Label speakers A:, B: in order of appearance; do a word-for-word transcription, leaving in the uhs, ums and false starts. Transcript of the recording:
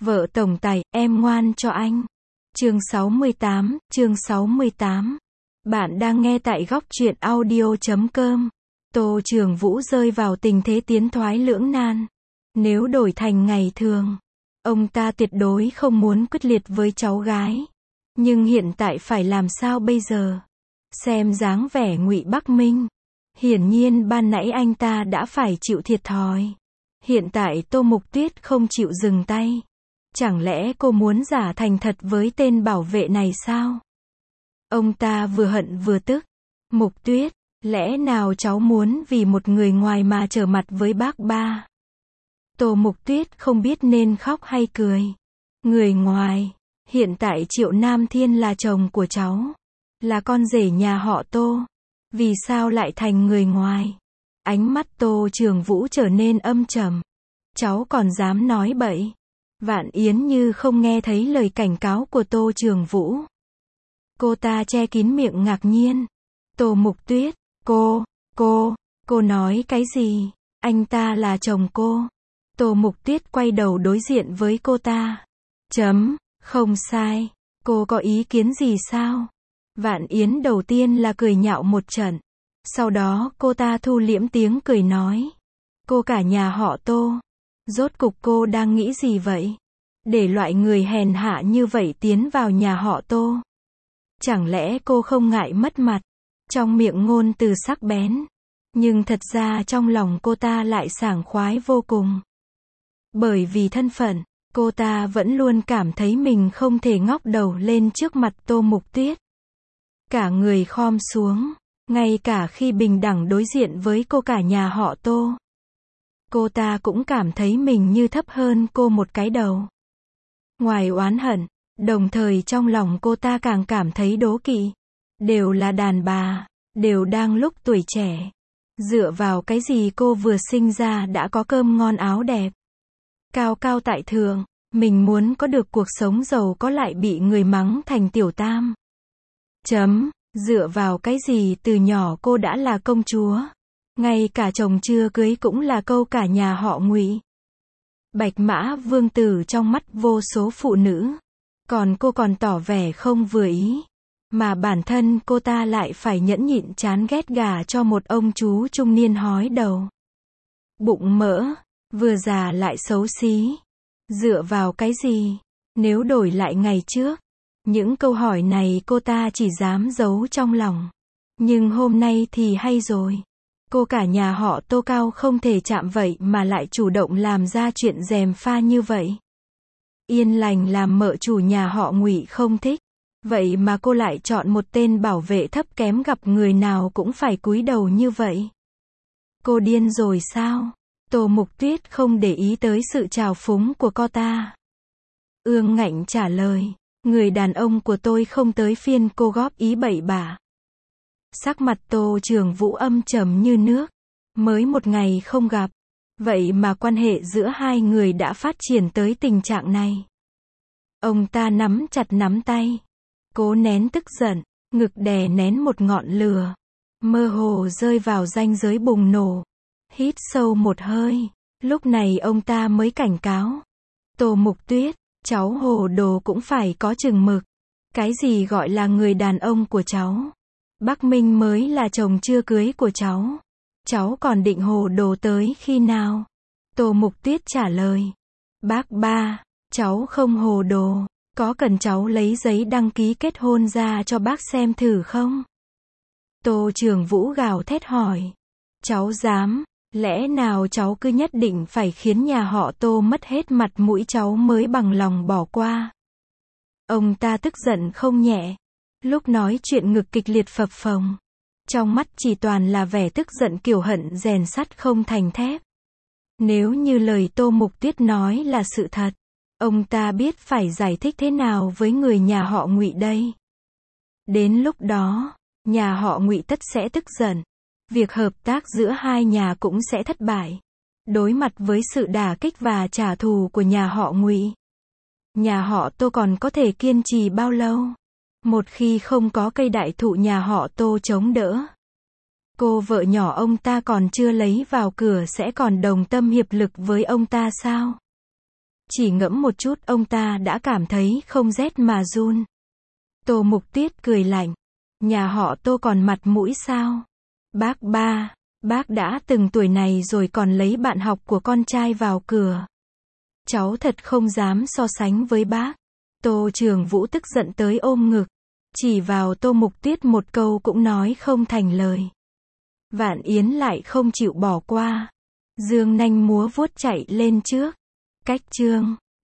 A: Vợ tổng tài, em ngoan cho anh. Chương sáu mươi tám, chương sáu mươi tám. Bạn đang nghe tại góc truyện audio chấm com. Tô Trường Vũ rơi vào tình thế tiến thoái lưỡng nan. Nếu đổi thành ngày thường, ông ta tuyệt đối không muốn quyết liệt với cháu gái. Nhưng hiện tại phải làm sao bây giờ? Xem dáng vẻ Ngụy Bắc Minh, hiển nhiên ban nãy anh ta đã phải chịu thiệt thòi. Hiện tại Tô Mục Tuyết không chịu dừng tay. Chẳng lẽ cô muốn giả thành thật với tên bảo vệ này sao? Ông ta vừa hận vừa tức. Mục Tuyết, lẽ nào cháu muốn vì một người ngoài mà trở mặt với bác ba? Tô Mục Tuyết không biết nên khóc hay cười. Người ngoài, hiện tại Triệu Nam Thiên là chồng của cháu, là con rể nhà họ Tô. Vì sao lại thành người ngoài? Ánh mắt Tô Trường Vũ trở nên âm trầm. Cháu còn dám nói bậy? Vạn Yến như không nghe thấy lời cảnh cáo của Tô Trường Vũ. Cô ta che kín miệng ngạc nhiên. Tô Mục Tuyết, cô, cô, cô nói cái gì? Anh ta là chồng cô. Tô Mục Tuyết quay đầu đối diện với cô ta. Chấm, không sai. Cô có ý kiến gì sao? Vạn Yến đầu tiên là cười nhạo một trận. Sau đó cô ta thu liễm tiếng cười nói. Cô cả nhà họ Tô. Rốt cục cô đang nghĩ gì vậy? Để loại người hèn hạ như vậy tiến vào nhà họ Tô. Chẳng lẽ cô không ngại mất mặt? Trong miệng ngôn từ sắc bén. Nhưng thật ra trong lòng cô ta lại sảng khoái vô cùng. Bởi vì thân phận, cô ta vẫn luôn cảm thấy mình không thể ngóc đầu lên trước mặt Tô Mục Tuyết. Cả người khom xuống, ngay cả khi bình đẳng đối diện với cô cả nhà họ Tô. Cô ta cũng cảm thấy mình như thấp hơn cô một cái đầu. Ngoài oán hận, đồng thời trong lòng cô ta càng cảm thấy đố kỵ. Đều là đàn bà, đều đang lúc tuổi trẻ. Dựa vào cái gì cô vừa sinh ra đã có cơm ngon áo đẹp. Cao cao tại thượng, mình muốn có được cuộc sống giàu có lại bị người mắng thành tiểu tam. Chấm, dựa vào cái gì từ nhỏ cô đã là công chúa. Ngay cả chồng chưa cưới cũng là câu cả nhà họ Ngụy. Bạch Mã Vương tử trong mắt vô số phụ nữ. Còn cô còn tỏ vẻ không vừa ý. Mà bản thân cô ta lại phải nhẫn nhịn chán ghét gả cho một ông chú trung niên hói đầu. Bụng mỡ, vừa già lại xấu xí. Dựa vào cái gì? Nếu đổi lại ngày trước, những câu hỏi này cô ta chỉ dám giấu trong lòng. Nhưng hôm nay thì hay rồi. Cô cả nhà họ Tô cao không thể chạm vậy mà lại chủ động làm ra chuyện gièm pha như vậy. Yên lành làm mợ chủ nhà họ Ngụy không thích. Vậy mà cô lại chọn một tên bảo vệ thấp kém gặp người nào cũng phải cúi đầu như vậy. Cô điên rồi sao? Tô Mục Tuyết không để ý tới sự trào phúng của cô ta. Ương ngạnh trả lời. Người đàn ông của tôi không tới phiên cô góp ý bậy bạ. Sắc mặt Tô Trường Vũ âm trầm như nước. Mới một ngày không gặp. Vậy mà quan hệ giữa hai người đã phát triển tới tình trạng này. Ông ta nắm chặt nắm tay. Cố nén tức giận. Ngực đè nén một ngọn lửa. Mơ hồ rơi vào ranh giới bùng nổ. Hít sâu một hơi. Lúc này ông ta mới cảnh cáo. Tô Mục Tuyết, cháu hồ đồ cũng phải có chừng mực. Cái gì gọi là người đàn ông của cháu? Bắc Minh mới là chồng chưa cưới của cháu. Cháu còn định hồ đồ tới khi nào? Tô Mục Tuyết trả lời. Bác ba, cháu không hồ đồ. Có cần cháu lấy giấy đăng ký kết hôn ra cho bác xem thử không? Tô Trường Vũ gào thét hỏi. Cháu dám, lẽ nào cháu cứ nhất định phải khiến nhà họ Tô mất hết mặt mũi cháu mới bằng lòng bỏ qua? Ông ta tức giận không nhẹ. Lúc nói chuyện ngực kịch liệt phập phồng. Trong mắt chỉ toàn là vẻ tức giận kiểu hận rèn sắt không thành thép. Nếu như lời Tô Mục Tuyết nói là sự thật, ông ta biết phải giải thích thế nào với người nhà họ Ngụy đây. Đến lúc đó, nhà họ Ngụy tất sẽ tức giận. Việc hợp tác giữa hai nhà cũng sẽ thất bại. Đối mặt với sự đả kích và trả thù của nhà họ Ngụy, nhà họ Tô còn có thể kiên trì bao lâu? Một khi không có cây đại thụ nhà họ Tô chống đỡ, cô vợ nhỏ ông ta còn chưa lấy vào cửa sẽ còn đồng tâm hiệp lực với ông ta sao? Chỉ ngẫm một chút ông ta đã cảm thấy không rét mà run. Tô Mục Tuyết cười lạnh. Nhà họ Tô còn mặt mũi sao? Bác ba, bác đã từng tuổi này rồi còn lấy bạn học của con trai vào cửa. Cháu thật không dám so sánh với bác. Tô Trường Vũ tức giận tới ôm ngực. Chỉ vào Tô Mục Tuyết một câu cũng nói không thành lời. Vạn Yến lại không chịu bỏ qua. Dương nanh múa vuốt chạy lên trước. Cách chương